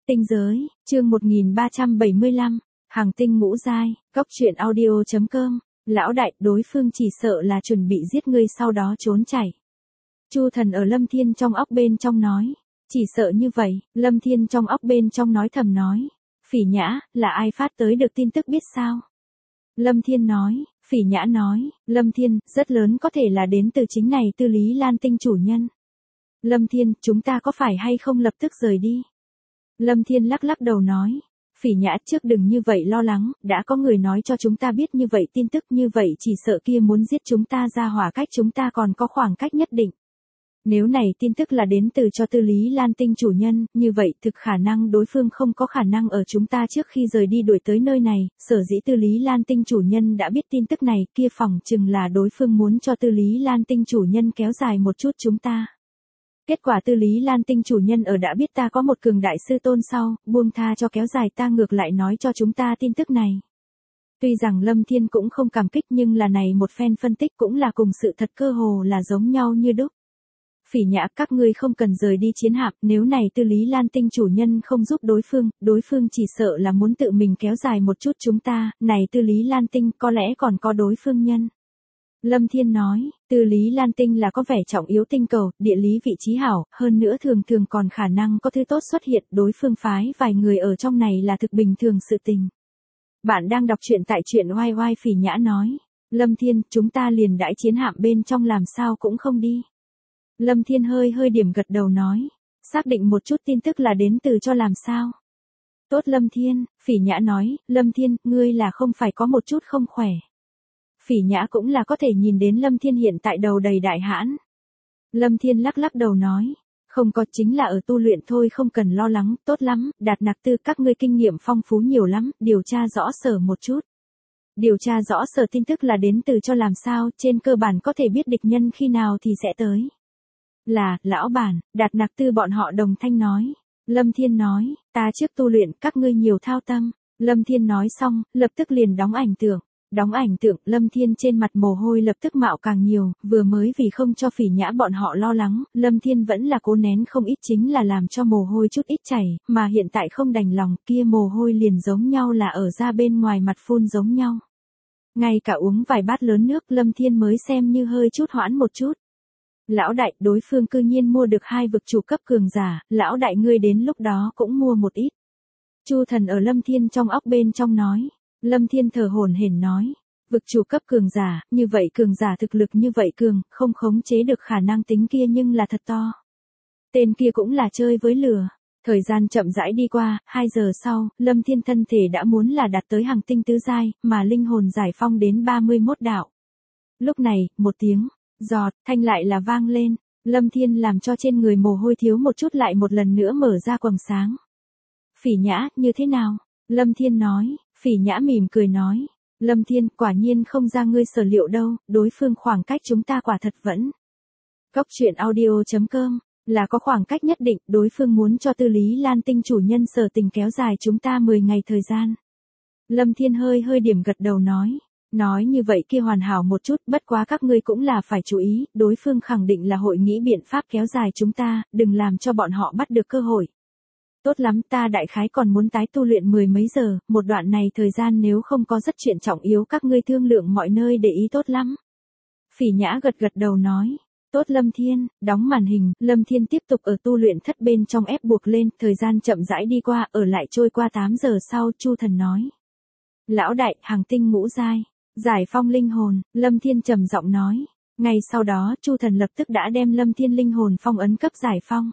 Tinh giới, chương 1375, Hàng tinh ngũ giai, Cốc truyện audio.com, lão đại, đối phương chỉ sợ là chuẩn bị giết ngươi sau đó trốn chạy. Chu Thần ở Lâm Thiên trong óc bên trong nói, chỉ sợ như vậy, Lâm Thiên trong óc bên trong nói thầm nói, Phỉ Nhã, là ai phát tới được tin tức biết sao? Lâm Thiên nói, Phỉ Nhã nói, Lâm Thiên, rất lớn có thể là đến từ chính này Tư Lý Lan Tinh chủ nhân. Lâm Thiên, chúng ta có phải hay không lập tức rời đi? Lâm Thiên lắc lắc đầu nói, Phỉ Nhã trước đừng như vậy lo lắng, đã có người nói cho chúng ta biết như vậy tin tức như vậy chỉ sợ kia muốn giết chúng ta ra hỏa cách chúng ta còn có khoảng cách nhất định. Nếu này tin tức là đến từ cho Tư Lý Lan Tinh chủ nhân, như vậy thực khả năng đối phương không có khả năng ở chúng ta trước khi rời đi đuổi tới nơi này, sở dĩ Tư Lý Lan Tinh chủ nhân đã biết tin tức này kia phòng chừng là đối phương muốn cho Tư Lý Lan Tinh chủ nhân kéo dài một chút chúng ta. Kết quả Tư Lý Lan Tinh chủ nhân ở đã biết ta có một cường đại sư tôn sau, buông tha cho kéo dài ta ngược lại nói cho chúng ta tin tức này. Tuy rằng Lâm Thiên cũng không cảm kích nhưng là này một phen phân tích cũng là cùng sự thật cơ hồ là giống nhau như đúc. Phỉ Nhã, các ngươi không cần rời đi chiến hạm, nếu này Tư Lý Lan Tinh chủ nhân không giúp đối phương chỉ sợ là muốn tự mình kéo dài một chút chúng ta, này Tư Lý Lan Tinh có lẽ còn có đối phương nhân. Lâm Thiên nói, Tư Lý Lan Tinh là có vẻ trọng yếu tinh cầu, địa lý vị trí hảo, hơn nữa thường thường còn khả năng có thứ tốt xuất hiện, đối phương phái vài người ở trong này là thực bình thường sự tình. Bạn đang đọc truyện tại truyện oai oai. Phỉ Nhã nói, Lâm Thiên, chúng ta liền đãi chiến hạm bên trong làm sao cũng không đi. Lâm Thiên hơi điểm gật đầu nói, xác định một chút tin tức là đến từ cho làm sao. Tốt Lâm Thiên, Phỉ Nhã nói, Lâm Thiên, ngươi là không phải có một chút không khỏe. Phỉ Nhã cũng là có thể nhìn đến Lâm Thiên hiện tại đầu đầy đại hãn. Lâm Thiên lắc lắc đầu nói, không có, chính là ở tu luyện thôi, không cần lo lắng, tốt lắm, Đạt Nặc Tư, các ngươi kinh nghiệm phong phú nhiều lắm, điều tra rõ sở một chút. Điều tra rõ sở tin tức là đến từ cho làm sao, trên cơ bản có thể biết địch nhân khi nào thì sẽ tới. Là, lão bản, Đạt Nặc Tư bọn họ đồng thanh nói. Lâm Thiên nói, ta trước tu luyện, các ngươi nhiều thao tâm. Lâm Thiên nói xong, lập tức liền đóng ảnh tượng. Đóng ảnh tượng, Lâm Thiên trên mặt mồ hôi lập tức mạo càng nhiều, vừa mới vì không cho Phỉ Nhã bọn họ lo lắng, Lâm Thiên vẫn là cố nén không ít chính là làm cho mồ hôi chút ít chảy, mà hiện tại không đành lòng, kia mồ hôi liền giống nhau là ở ra bên ngoài mặt phun giống nhau. Ngay cả uống vài bát lớn nước Lâm Thiên mới xem như hơi chút hoãn một chút. Lão đại, đối phương cư nhiên mua được 2 vực chủ cấp cường giả, lão đại ngươi đến lúc đó cũng mua một ít. Chu Thần ở Lâm Thiên trong óc bên trong nói. Lâm Thiên thở hổn hển nói, vực chủ cấp cường giả, như vậy cường giả thực lực như vậy cường, không khống chế được khả năng tính kia nhưng là thật to. Tên kia cũng là chơi với lửa. Thời gian chậm rãi đi qua, 2 giờ sau, Lâm Thiên thân thể đã muốn là đạt tới hàng tinh tứ giai, mà linh hồn giải phong đến 31 đạo. Lúc này, một tiếng giọt thanh lại là vang lên, Lâm Thiên làm cho trên người mồ hôi thiếu một chút lại một lần nữa mở ra quầng sáng. Phỉ Nhã, như thế nào? Lâm Thiên nói. Phỉ Nhã mỉm cười nói, Lâm Thiên, quả nhiên không ra ngươi sở liệu đâu, đối phương khoảng cách chúng ta quả thật vẫn. Cốc truyện audio.com, là có khoảng cách nhất định, đối phương muốn cho Tư Lý Lan Tinh chủ nhân sở tình kéo dài chúng ta 10 ngày thời gian. Lâm Thiên hơi điểm gật đầu nói như vậy kia hoàn hảo một chút, bất quá các ngươi cũng là phải chú ý, đối phương khẳng định là hội nghĩ biện pháp kéo dài chúng ta, đừng làm cho bọn họ bắt được cơ hội. Tốt lắm, ta đại khái còn muốn tái tu luyện 10 mấy giờ, một đoạn này thời gian nếu không có rất chuyện trọng yếu các ngươi thương lượng mọi nơi để ý tốt lắm. Phỉ Nhã gật đầu nói, tốt Lâm Thiên, đóng màn hình, Lâm Thiên tiếp tục ở tu luyện thất bên trong ép buộc lên, thời gian chậm rãi đi qua, ở lại trôi qua 8 giờ sau, Chu Thần nói. Lão đại, hàng tinh ngũ giai, giải phong linh hồn, Lâm Thiên trầm giọng nói. Ngay sau đó, Chu Thần lập tức đã đem Lâm Thiên linh hồn phong ấn cấp giải phong.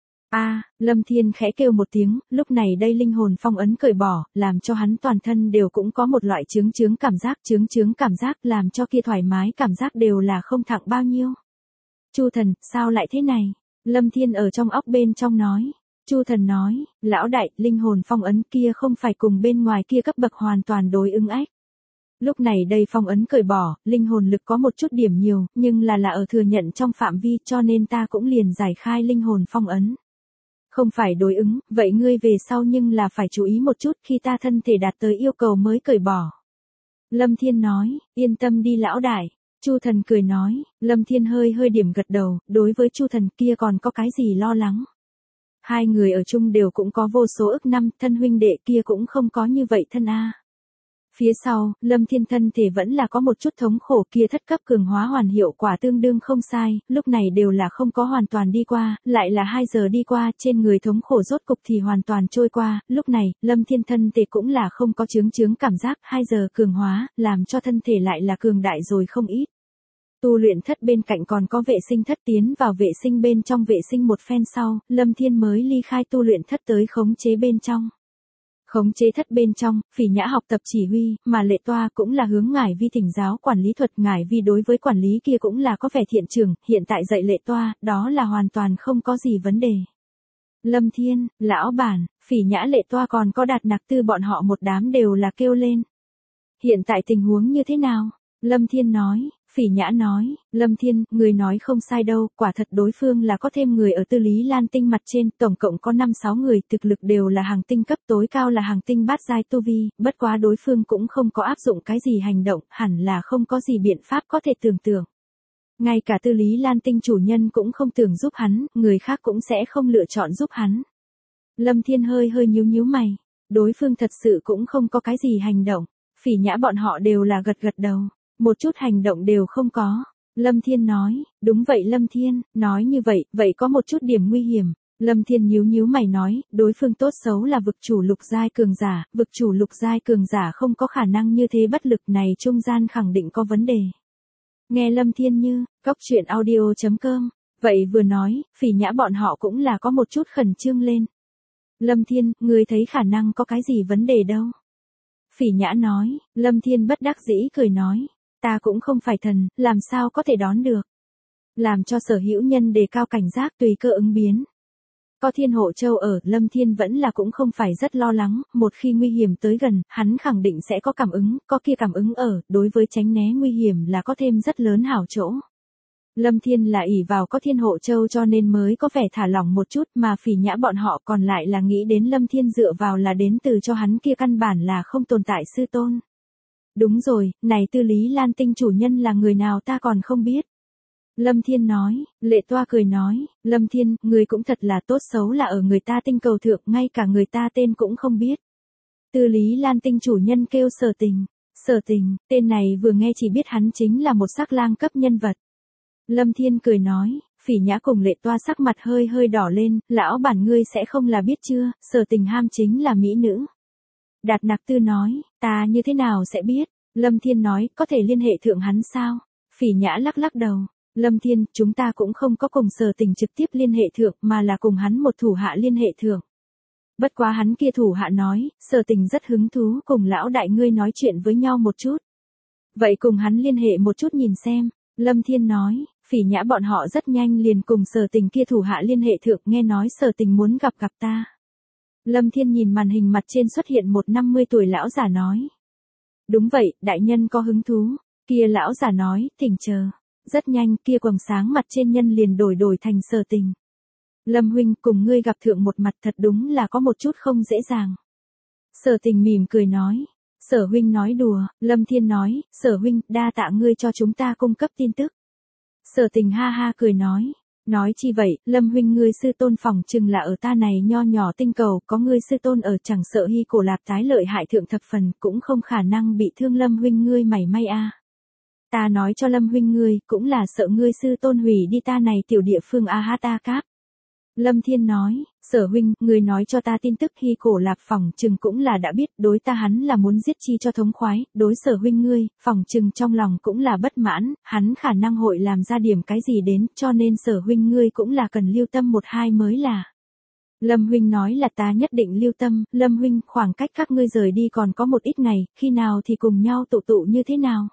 Lâm Thiên khẽ kêu một tiếng, lúc này đây linh hồn phong ấn cởi bỏ, làm cho hắn toàn thân đều cũng có một loại chướng cảm giác làm cho kia thoải mái cảm giác đều là không thặng bao nhiêu. Chu Thần, sao lại thế này? Lâm Thiên ở trong óc bên trong nói. Chu Thần nói, lão đại, linh hồn phong ấn kia không phải cùng bên ngoài kia cấp bậc hoàn toàn đối ứng ách. Lúc này đây phong ấn cởi bỏ, linh hồn lực có một chút điểm nhiều, nhưng là ở thừa nhận trong phạm vi cho nên ta cũng liền giải khai linh hồn phong ấn. Không phải đối ứng, vậy ngươi về sau nhưng là phải chú ý một chút khi ta thân thể đạt tới yêu cầu mới cởi bỏ. Lâm Thiên nói, yên tâm đi lão đại. Chu Thần cười nói, Lâm Thiên hơi điểm gật đầu, đối với Chu Thần kia còn có cái gì lo lắng. Hai người ở chung đều cũng có vô số ức năm, thân huynh đệ kia cũng không có như vậy thân a. Phía sau, Lâm Thiên thân thể vẫn là có một chút thống khổ, kia thất cấp cường hóa hoàn hiệu quả tương đương không sai, lúc này đều là không có hoàn toàn đi qua, lại là 2 giờ đi qua, trên người thống khổ rốt cục thì hoàn toàn trôi qua, lúc này, Lâm Thiên thân thể cũng là không có chướng cảm giác, 2 giờ cường hóa, làm cho thân thể lại là cường đại rồi không ít. Tu luyện thất bên cạnh còn có vệ sinh thất, tiến vào vệ sinh bên trong vệ sinh một phen sau, Lâm Thiên mới ly khai tu luyện thất tới khống chế bên trong. Khống chế thất bên trong, Phỉ Nhã học tập chỉ huy, mà Lệ Toa cũng là hướng Ngải Vi thỉnh giáo quản lý thuật. Ngải Vi đối với quản lý kia cũng là có vẻ thiện trường, hiện tại dạy Lệ Toa, đó là hoàn toàn không có gì vấn đề. Lâm Thiên, lão bản, Phỉ Nhã, Lệ Toa còn có Đạt Nặc Tư bọn họ một đám đều là kêu lên. Hiện tại tình huống như thế nào? Lâm Thiên nói. Phỉ Nhã nói, Lâm Thiên, người nói không sai đâu, quả thật đối phương là có thêm người ở Tư Lý Lan Tinh mặt trên, tổng cộng có 5-6 người, thực lực đều là hàng tinh cấp, tối cao là hàng tinh bát giai tu vi, bất quá đối phương cũng không có áp dụng cái gì hành động, hẳn là không có gì biện pháp có thể tưởng tượng. Ngay cả Tư Lý Lan Tinh chủ nhân cũng không tưởng giúp hắn, người khác cũng sẽ không lựa chọn giúp hắn. Lâm Thiên hơi nhíu mày, đối phương thật sự cũng không có cái gì hành động, Phỉ Nhã bọn họ đều là gật đầu. Một chút hành động đều không có. Lâm Thiên nói, đúng vậy Lâm Thiên, nói như vậy, vậy có một chút điểm nguy hiểm. Lâm Thiên nhíu mày nói, đối phương tốt xấu là vực chủ lục giai cường giả, vực chủ lục giai cường giả không có khả năng như thế bất lực, này trung gian khẳng định có vấn đề. Nghe Lâm Thiên như, coctruyện.audio.com, vậy vừa nói, Phỉ Nhã bọn họ cũng là có một chút khẩn trương lên. Lâm Thiên, người thấy khả năng có cái gì vấn đề đâu? Phỉ Nhã nói, Lâm Thiên bất đắc dĩ cười nói. Ta cũng không phải thần, làm sao có thể đón được. Làm cho sở hữu nhân đề cao cảnh giác tùy cơ ứng biến. Có Thiên Hộ Châu ở, Lâm Thiên vẫn là cũng không phải rất lo lắng, một khi nguy hiểm tới gần, hắn khẳng định sẽ có cảm ứng, có kia cảm ứng ở, đối với tránh né nguy hiểm là có thêm rất lớn hảo chỗ. Lâm Thiên là ỷ vào có Thiên Hộ Châu cho nên mới có vẻ thả lỏng một chút, mà Phỉ Nhã bọn họ còn lại là nghĩ đến Lâm Thiên dựa vào là đến từ cho hắn kia căn bản là không tồn tại sư tôn. Đúng rồi, này Tư Lý Lan Tinh chủ nhân là người nào ta còn không biết. Lâm Thiên nói, Lệ Toa cười nói, Lâm Thiên, người cũng thật là tốt xấu là ở người ta tinh cầu thượng, ngay cả người ta tên cũng không biết. Tư Lý Lan Tinh chủ nhân kêu Sở Tình, tên này vừa nghe chỉ biết hắn chính là một sắc lang cấp nhân vật. Lâm Thiên cười nói, Phỉ Nhã cùng Lệ Toa sắc mặt hơi đỏ lên, lão bản ngươi sẽ không là biết chưa, Sở Tình ham chính là mỹ nữ. Đạt Nặc Tư nói, ta như thế nào sẽ biết? Lâm Thiên nói, có thể liên hệ thượng hắn sao? Phỉ Nhã lắc đầu. Lâm Thiên, chúng ta cũng không có cùng Sở Tình trực tiếp liên hệ thượng, mà là cùng hắn một thủ hạ liên hệ thượng. Bất quá hắn kia thủ hạ nói, Sở Tình rất hứng thú cùng lão đại ngươi nói chuyện với nhau một chút. Vậy cùng hắn liên hệ một chút nhìn xem. Lâm Thiên nói, Phỉ Nhã bọn họ rất nhanh liền cùng Sở Tình kia thủ hạ liên hệ thượng, nghe nói Sở Tình muốn gặp ta. Lâm Thiên nhìn màn hình mặt trên xuất hiện một 50 tuổi lão giả nói. Đúng vậy, đại nhân có hứng thú. Kia lão giả nói, thỉnh chờ. Rất nhanh, kia quầng sáng mặt trên nhân liền đổi thành Sở Tình. Lâm huynh, cùng ngươi gặp thượng một mặt thật đúng là có một chút không dễ dàng. Sở Tình mỉm cười nói. Sở huynh nói đùa, Lâm Thiên nói, Sở huynh, đa tạ ngươi cho chúng ta cung cấp tin tức. Sở Tình ha cười nói. Nói chi vậy, Lâm huynh ngươi sư tôn phỏng chừng là ở ta này nho nhỏ tinh cầu, có ngươi sư tôn ở chẳng sợ Hy Cổ Lạp tái lợi hại thượng thập phần, cũng không khả năng bị thương Lâm huynh ngươi mảy may a. Ta nói cho Lâm huynh ngươi, cũng là sợ ngươi sư tôn hủy đi ta này tiểu địa phương Cáp. Lâm Thiên nói, Sở huynh, ngươi nói cho ta tin tức Hy Cổ Lạp phỏng chừng cũng là đã biết, đối ta hắn là muốn giết chi cho thống khoái, đối Sở huynh ngươi, phỏng chừng trong lòng cũng là bất mãn, hắn khả năng hội làm ra điểm cái gì đến, cho nên Sở huynh ngươi cũng là cần lưu tâm một hai mới là. Lâm huynh nói là ta nhất định lưu tâm, Lâm huynh, khoảng cách các ngươi rời đi còn có một ít ngày, khi nào thì cùng nhau tụ như thế nào?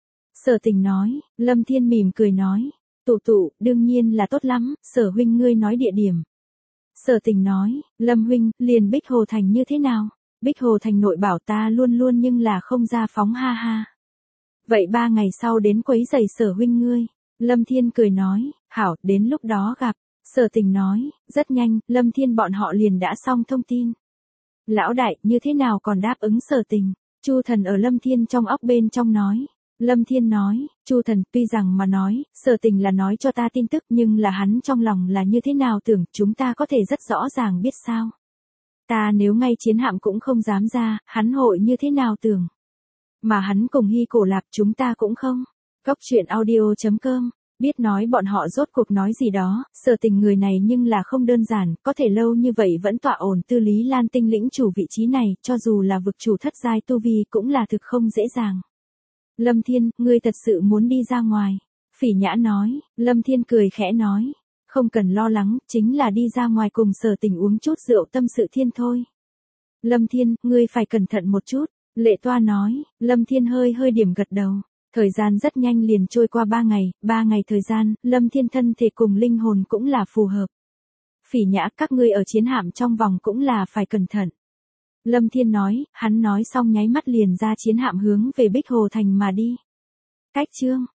Sở Tình nói, Lâm Thiên mỉm cười nói. Tụ, đương nhiên là tốt lắm, Sở huynh ngươi nói địa điểm. Sở Tình nói, Lâm huynh, liền Bích Hồ Thành như thế nào? Bích Hồ Thành nội bảo ta luôn nhưng là không ra phóng ha. Vậy 3 ngày sau đến quấy giày Sở huynh ngươi. Lâm Thiên cười nói, hảo, đến lúc đó gặp. Sở Tình nói, rất nhanh, Lâm Thiên bọn họ liền đã xong thông tin. Lão đại, như thế nào còn đáp ứng Sở Tình? Chu Thần ở Lâm Thiên trong óc bên trong nói. Lâm Thiên nói, Chu Thần, tuy rằng mà nói, Sở Tình là nói cho ta tin tức nhưng là hắn trong lòng là như thế nào tưởng chúng ta có thể rất rõ ràng biết sao. Ta nếu ngay chiến hạm cũng không dám ra, hắn hội như thế nào tưởng. Mà hắn cùng Hy Cổ Lạp chúng ta cũng không. Góc truyện audio.com, biết nói bọn họ rốt cuộc nói gì đó, Sở Tình người này nhưng là không đơn giản, có thể lâu như vậy vẫn tọa ổn tư Lý Lan Tinh lĩnh chủ vị trí này, cho dù là vực chủ thất giai tu vi cũng là thực không dễ dàng. Lâm Thiên, ngươi thật sự muốn đi ra ngoài. Phỉ Nhã nói, Lâm Thiên cười khẽ nói. Không cần lo lắng, chính là đi ra ngoài cùng Sở Tình uống chút rượu tâm sự thiên thôi. Lâm Thiên, ngươi phải cẩn thận một chút. Lệ Toa nói, Lâm Thiên hơi điểm gật đầu. Thời gian rất nhanh liền trôi qua 3 ngày thời gian, Lâm Thiên thân thể cùng linh hồn cũng là phù hợp. Phỉ Nhã, các ngươi ở chiến hạm trong vòng cũng là phải cẩn thận. Lâm Thiên nói, hắn nói xong nháy mắt liền ra chiến hạm hướng về Bích Hồ Thành mà đi. Cách chương